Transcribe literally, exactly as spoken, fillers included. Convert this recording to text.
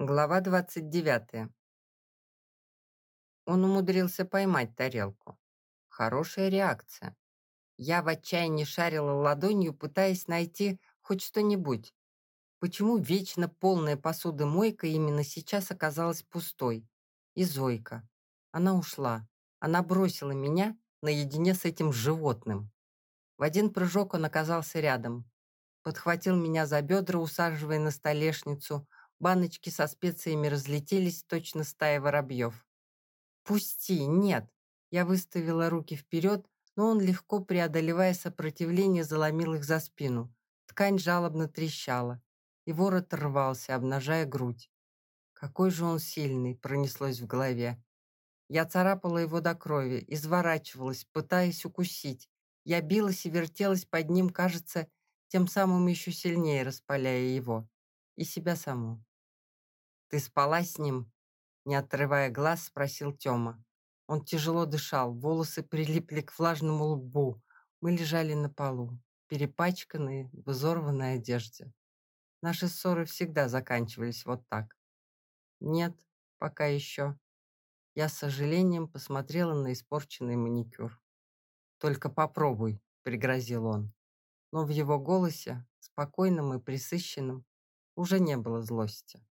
Глава двадцать девятая. Он умудрился поймать тарелку. Хорошая реакция. Я в отчаянии шарила ладонью, пытаясь найти хоть что-нибудь. Почему вечно полная посудомойка именно сейчас оказалась пустой? И Зойка. Она ушла. Она бросила меня наедине с этим животным. В один прыжок он оказался рядом. Подхватил меня за бедра, усаживая на столешницу. Баночки со специями разлетелись, точно стая воробьев. «Пусти! Нет!» Я выставила руки вперед, но он, легко преодолевая сопротивление, заломил их за спину. Ткань жалобно трещала, и ворот рвался, обнажая грудь. «Какой же он сильный!» — пронеслось в голове. Я царапала его до крови, изворачивалась, пытаясь укусить. Я билась и вертелась под ним, кажется, тем самым еще сильнее распаляя его. И себя саму. «Ты спала с ним?» Не отрывая глаз, спросил Тёма. Он тяжело дышал, волосы прилипли к влажному лбу. Мы лежали на полу, перепачканные в изорванной одежде. Наши ссоры всегда заканчивались вот так. Нет, пока еще. Я с сожалением посмотрела на испорченный маникюр. «Только попробуй», — пригрозил он. Но в его голосе, спокойном и пресыщенном, уже не было злости.